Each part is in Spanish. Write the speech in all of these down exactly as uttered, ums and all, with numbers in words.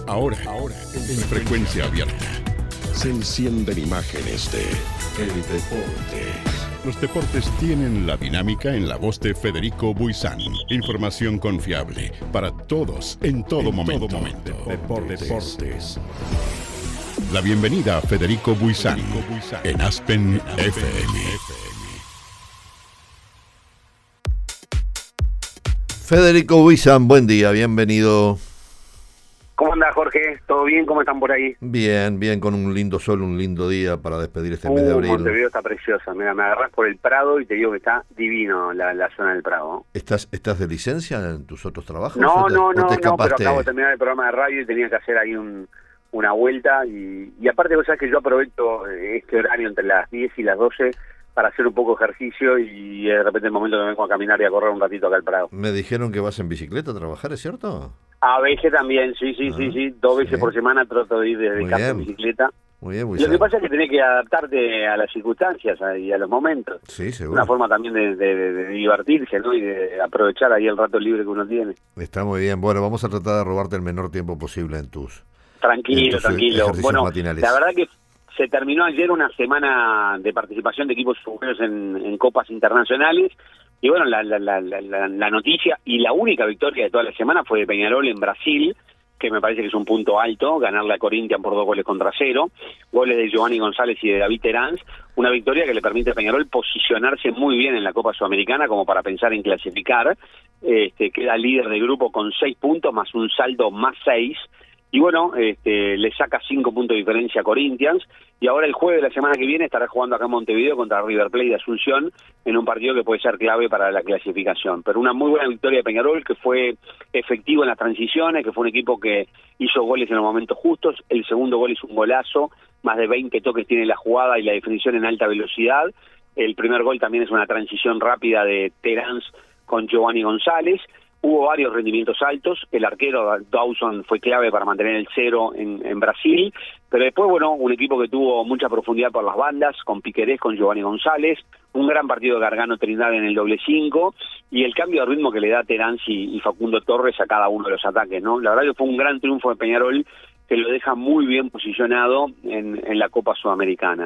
Ahora, ahora, en frecuencia abierta. Se encienden imágenes de El Deporte. Los deportes tienen la dinámica en la voz de Federico Buizán. Información confiable para todos, en todo en momento. Todo momento. Deportes. Deportes. La bienvenida a Federico Buizán en Aspen F M. Federico Buizán, buen día, bienvenido. ¿Cómo anda, Jorge? ¿Todo bien? ¿Cómo están por ahí? Bien, bien, con un lindo sol, un lindo día para despedir este uh, mes de abril. Montevideo está preciosa. Mira, me agarrás por el Prado y te digo que está divino la, la zona del Prado. ¿Estás estás de licencia en tus otros trabajos? No, te, no, no, te no, pero acabo de terminar el programa de radio y tenía que hacer ahí un, una vuelta. Y, y aparte, vos sabés que yo aprovecho este horario entre las diez y las doce para hacer un poco de ejercicio y de repente el momento que me vengo a caminar y a correr un ratito acá al Prado. Me dijeron que vas en bicicleta a trabajar, ¿es cierto? A veces también, sí, sí, ah, sí, sí. Dos veces sí. por semana trato de ir desde casa en bicicleta. Muy bien, muy Lo que pasa es que tenés que adaptarte a las circunstancias y a los momentos. Sí, seguro. Una forma también de, de, de divertirse, ¿no? Y de aprovechar ahí el rato libre que uno tiene. Está muy bien. Bueno, vamos a tratar de robarte el menor tiempo posible en tus Tranquilo, en tus tranquilo. Bueno, matinales. La verdad que se terminó ayer una semana de participación de equipos europeos en, en copas internacionales. Y bueno, la, la, la, la, la noticia y la única victoria de toda la semana fue de Peñarol en Brasil, que me parece que es un punto alto, ganarle a Corinthians por dos goles contra cero, goles de Giovanni González y de David Terán, una victoria que le permite a Peñarol posicionarse muy bien en la Copa Sudamericana como para pensar en clasificar. Este, queda líder de grupo con seis puntos más un saldo más seis, y bueno, este, le saca cinco puntos de diferencia a Corinthians, y ahora el jueves de la semana que viene estará jugando acá en Montevideo contra River Plate de Asunción, en un partido que puede ser clave para la clasificación. Pero una muy buena victoria de Peñarol, que fue efectivo en las transiciones, que fue un equipo que hizo goles en los momentos justos. El segundo gol es un golazo, más de veinte toques tiene la jugada y la definición en alta velocidad. El primer gol también es una transición rápida de Terán con Giovanni González. Hubo varios rendimientos altos, el arquero Dawson fue clave para mantener el cero en, en Brasil, pero después, bueno, un equipo que tuvo mucha profundidad por las bandas, con Piquerés, con Giovanni González, un gran partido de Gargano Trindade en el doble cinco, y el cambio de ritmo que le da Terán y, y Facundo Torres a cada uno de los ataques, ¿no? La verdad que fue un gran triunfo de Peñarol, que lo deja muy bien posicionado en, en la Copa Sudamericana.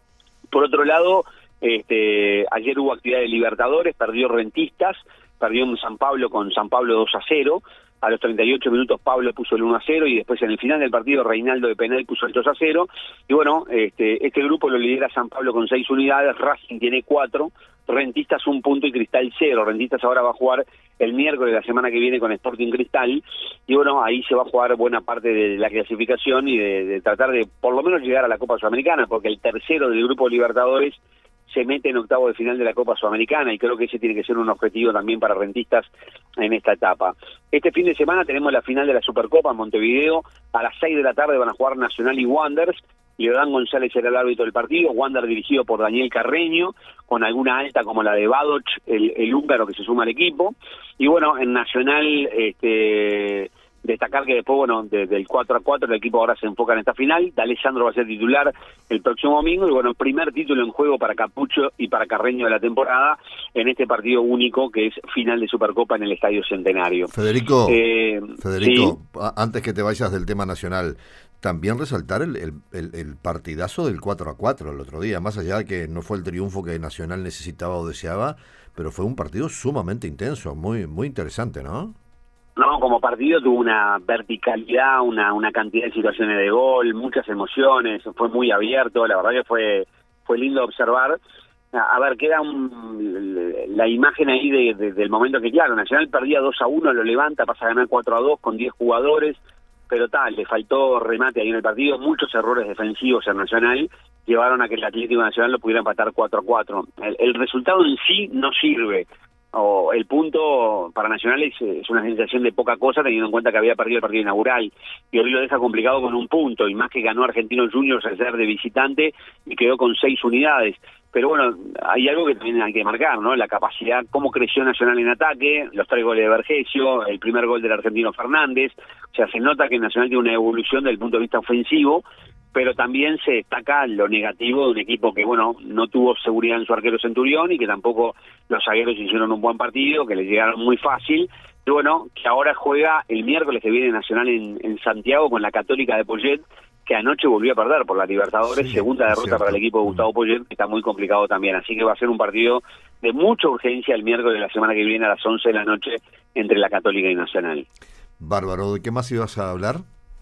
Por otro lado, este, ayer hubo actividad de Libertadores, perdió Rentistas, perdió en San Pablo con San Pablo dos a cero, a los treinta y ocho minutos Pablo puso el uno a cero y después en el final del partido Reinaldo de penal puso el dos a cero, y bueno, este, este grupo lo lidera San Pablo con seis unidades, Racing tiene cuatro, Rentistas un punto y Cristal cero. Rentistas ahora va a jugar el miércoles de la semana que viene con Sporting Cristal, y bueno, ahí se va a jugar buena parte de la clasificación y de, de tratar de por lo menos llegar a la Copa Sudamericana, porque el tercero del grupo Libertadores se mete en octavo de final de la Copa Sudamericana, y creo que ese tiene que ser un objetivo también para Rentistas en esta etapa. Este fin de semana tenemos la final de la Supercopa en Montevideo, a las seis de la tarde van a jugar Nacional y Wanderers, y Leodán González era el árbitro del partido, Wander dirigido por Daniel Carreño, con alguna alta como la de Badoch, el, el húngaro que se suma al equipo, y bueno, en Nacional, este... destacar que después, bueno, desde el cuatro a cuatro el equipo ahora se enfoca en esta final. D'Alessandro va a ser titular el próximo domingo, y bueno, primer título en juego para Capucho y para Carreño de la temporada en este partido único que es final de Supercopa en el Estadio Centenario. Federico, eh, Federico, ¿sí? Antes que te vayas del tema nacional, también resaltar el, el, el, el partidazo del cuatro a cuatro el otro día, más allá de que no fue el triunfo que Nacional necesitaba o deseaba, pero fue un partido sumamente intenso, muy, muy interesante, ¿no? No, como partido tuvo una verticalidad, una una cantidad de situaciones de gol, muchas emociones, fue muy abierto, la verdad que fue fue lindo observar. A, a ver, queda un, la imagen ahí de, de, del momento que, claro, Nacional perdía dos a uno, lo levanta, pasa a ganar cuatro a dos con diez jugadores, pero tal, le faltó remate ahí en el partido, muchos errores defensivos en Nacional llevaron a que el Atlético Nacional lo pudiera empatar cuatro a cuatro. El, el resultado en sí no sirve. O el punto para Nacional es, es una sensación de poca cosa, teniendo en cuenta que había perdido el partido inaugural, y hoy lo deja complicado con un punto, y más que ganó Argentinos Juniors al ser de visitante y quedó con seis unidades. Pero bueno, hay algo que también hay que marcar, ¿no? La capacidad, cómo creció Nacional en ataque, los tres goles de Vergesio, el primer gol del argentino Fernández. O sea, se nota que Nacional tiene una evolución desde el punto de vista ofensivo, pero también se destaca lo negativo de un equipo que, bueno, no tuvo seguridad en su arquero Centurión y que tampoco los zagueros hicieron un buen partido, que les llegaron muy fácil, y bueno, que ahora juega el miércoles que viene Nacional en, en Santiago con la Católica de Poyet, que anoche volvió a perder por la Libertadores, sí, segunda derrota cierto. para el equipo de Gustavo Poyet, que está muy complicado también, así que va a ser un partido de mucha urgencia el miércoles de la semana que viene a las once de la noche entre la Católica y Nacional. Bárbaro, ¿de qué más ibas a hablar?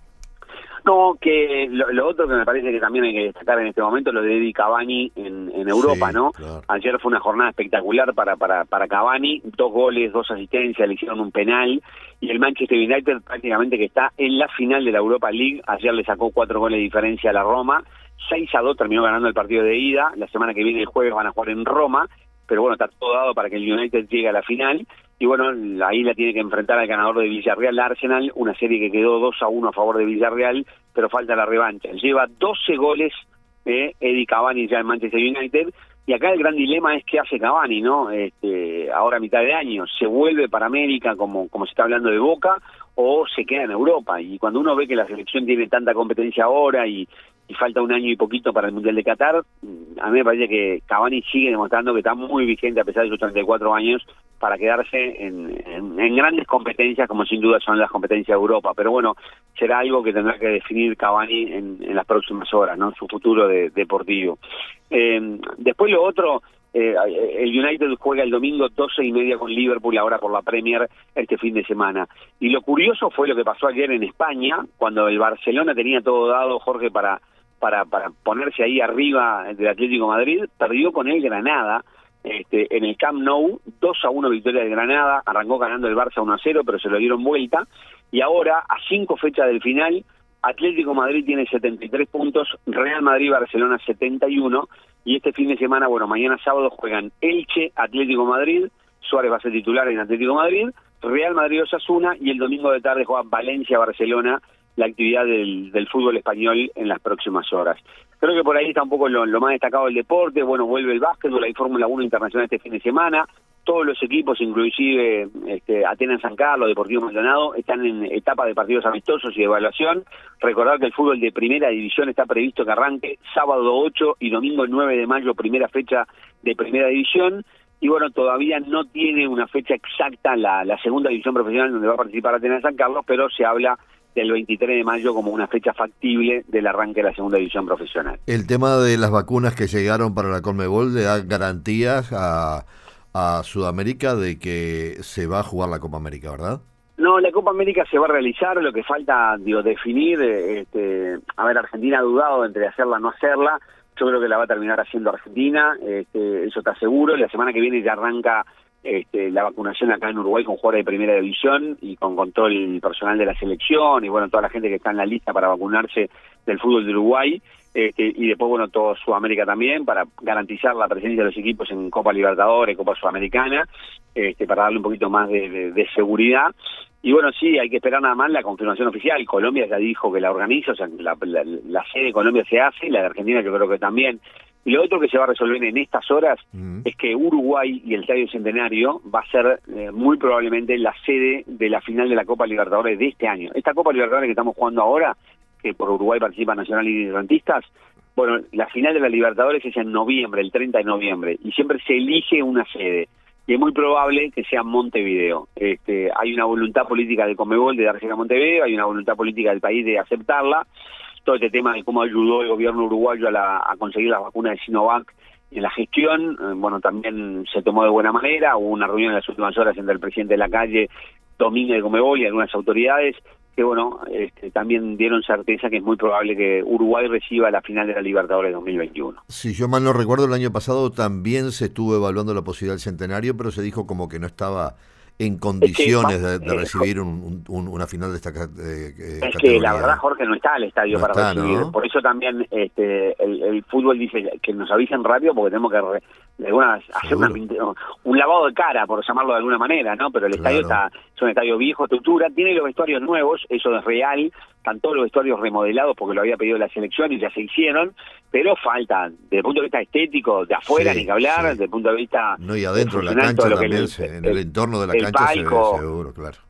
No, que lo, lo otro que me parece que también hay que destacar en este momento, lo de Eddie Cavani en, en Europa, Sí, ¿no? claro. Ayer fue una jornada espectacular para, para, para Cavani, dos goles, dos asistencias, le hicieron un penal, y el Manchester United prácticamente que está en la final de la Europa League, ayer le sacó cuatro goles de diferencia a la Roma, seis a dos terminó ganando el partido de ida, la semana que viene el jueves van a jugar en Roma, pero bueno, está todo dado para que el United llegue a la final, y bueno, ahí la tiene que enfrentar al ganador de Villarreal, Arsenal, una serie que quedó dos a uno a favor de Villarreal, pero falta la revancha. Lleva doce goles eh, Eddie Cavani ya en Manchester United, y acá el gran dilema es qué hace Cavani, ¿no? Este, ahora a mitad de año, ¿se vuelve para América como, como se está hablando de Boca, o se queda en Europa? Y cuando uno ve que la selección tiene tanta competencia ahora y, y falta un año y poquito para el Mundial de Qatar, a mí me parece que Cavani sigue demostrando que está muy vigente a pesar de sus treinta y cuatro años para quedarse en, en, en grandes competencias, como sin duda son las competencias de Europa. Pero bueno, será algo que tendrá que definir Cavani en, en las próximas horas, ¿no? Su futuro de, deportivo. Eh, después lo otro, eh, el United juega el domingo doce y media con Liverpool, ahora por la Premier, este fin de semana. Y lo curioso fue lo que pasó ayer en España, cuando el Barcelona tenía todo dado, Jorge, para, para, para ponerse ahí arriba del Atlético de Madrid, perdió con el Granada, Este, en el Camp Nou, dos a uno victoria de Granada, arrancó ganando el Barça uno a cero, pero se lo dieron vuelta, y ahora, a cinco fechas del final, Atlético Madrid tiene setenta y tres puntos, Real Madrid-Barcelona setenta y uno, y este fin de semana, bueno, mañana sábado juegan Elche, Atlético Madrid, Suárez va a ser titular en Atlético Madrid, Real Madrid-Osasuna, y el domingo de tarde juega Valencia-Barcelona, la actividad del, del fútbol español en las próximas horas. Creo que por ahí está un poco lo, lo más destacado del deporte. Bueno, vuelve el básquetbol, hay Fórmula uno internacional este fin de semana, todos los equipos, inclusive este, Atenas San Carlos, Deportivo Maldonado, están en etapa de partidos amistosos y de evaluación. Recordar que el fútbol de primera división está previsto que arranque sábado ocho y domingo nueve de mayo, primera fecha de primera división. Y bueno, todavía no tiene una fecha exacta la, la segunda división profesional donde va a participar Atenas San Carlos, pero se habla del veintitrés de mayo como una fecha factible del arranque de la segunda división profesional. El tema de las vacunas que llegaron para la Conmebol le da garantías a, a Sudamérica de que se va a jugar la Copa América, ¿verdad? No, la Copa América se va a realizar, lo que falta, digo, definir, este, a ver, Argentina ha dudado entre hacerla o no hacerla, yo creo que la va a terminar haciendo Argentina, este, eso está seguro, la semana que viene ya arranca Este, la vacunación acá en Uruguay con jugadores de primera división y con control personal de la selección y bueno, toda la gente que está en la lista para vacunarse del fútbol de Uruguay, este, y después bueno, todo Sudamérica también para garantizar la presencia de los equipos en Copa Libertadores, Copa Sudamericana, este, para darle un poquito más de, de, de seguridad. Y bueno, sí, hay que esperar nada más la confirmación oficial. Colombia ya dijo que la organiza, o sea, la, la, la sede de Colombia se hace, la de Argentina yo creo que también. Y lo otro que se va a resolver en estas horas uh-huh. es que Uruguay y el Estadio Centenario va a ser eh, muy probablemente la sede de la final de la Copa Libertadores de este año. Esta Copa Libertadores que estamos jugando ahora, que por Uruguay participa Nacional y Rentistas, bueno, la final de la Libertadores es en noviembre, el treinta de noviembre, y siempre se elige una sede. Y es muy probable que sea Montevideo. Este, hay una voluntad política de Conmebol de darse a Montevideo, hay una voluntad política del país de aceptarla. Todo este tema de cómo ayudó el gobierno uruguayo a, la, a conseguir las vacunas de Sinovac en la gestión, eh, bueno, también se tomó de buena manera. Hubo una reunión en las últimas horas entre el presidente de la calle, Domínguez de Conmebol y algunas autoridades que, bueno, este, también dieron certeza que es muy probable que Uruguay reciba la final de la Libertadores dos mil veintiuno. Si yo mal no recuerdo, el año pasado también se estuvo evaluando la posibilidad del Centenario, pero se dijo como que no estaba en condiciones es que, de, de recibir un, un, una final de esta eh, es categoría. Que la verdad, Jorge, no está el estadio no para está, recibir. ¿no? Por eso también este, el, el fútbol dice que nos avisen rápido porque tenemos que re, de alguna, hacer una, un lavado de cara, por llamarlo de alguna manera, ¿no? Pero el claro. estadio está es un estadio viejo, estructura, tiene los vestuarios nuevos, eso es real, están todos los vestuarios remodelados porque lo había pedido la selección y ya se hicieron, pero falta, desde el punto de vista estético, de afuera sí, ni que hablar, sí. desde el punto de vista... No, y adentro de la cancha también, el, se, en el, el entorno de la el cancha palco, se, seguro, claro.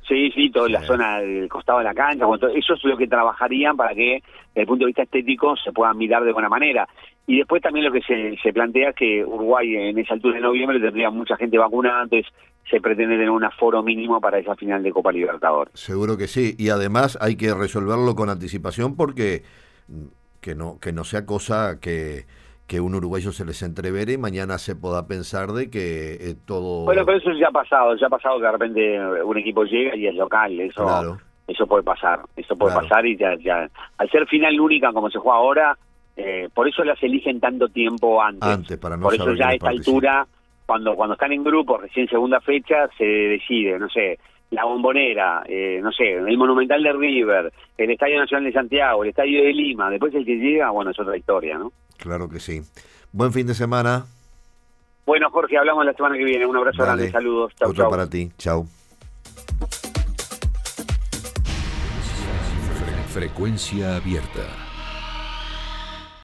Sí, sí, toda Sí. la zona del costado de la cancha, bueno, todo- eso es lo que trabajarían para que, desde el punto de vista estético, se puedan mirar de buena manera. Y después también lo que se, se plantea es que Uruguay en esa altura de noviembre tendría mucha gente vacunada, entonces se pretende tener un aforo mínimo para esa final de Copa Libertadores. Seguro que sí, y además hay que resolverlo con anticipación porque mm, que no que no sea cosa que, que un uruguayo se les entrevere y mañana se pueda pensar de que eh, todo... Bueno, pero eso ya ha pasado, ya ha pasado que de repente un equipo llega y es local, eso Claro. eso puede pasar, eso puede Claro. pasar y ya, ya al ser final única como se juega ahora, eh, por eso las eligen tanto tiempo antes. Antes, para no por eso saber ya a quiénes esta participan. altura, cuando cuando están en grupo, recién segunda fecha, se decide, no sé, la Bombonera, eh, no sé, el Monumental de River, el Estadio Nacional de Santiago, el Estadio de Lima, después el que llega, bueno, es otra historia, ¿no? Claro que sí. Buen fin de semana. Bueno, Jorge, hablamos la semana que viene, un abrazo Dale. grande, saludos, chau, Otro chau. para ti. Chau. Frecuencia abierta.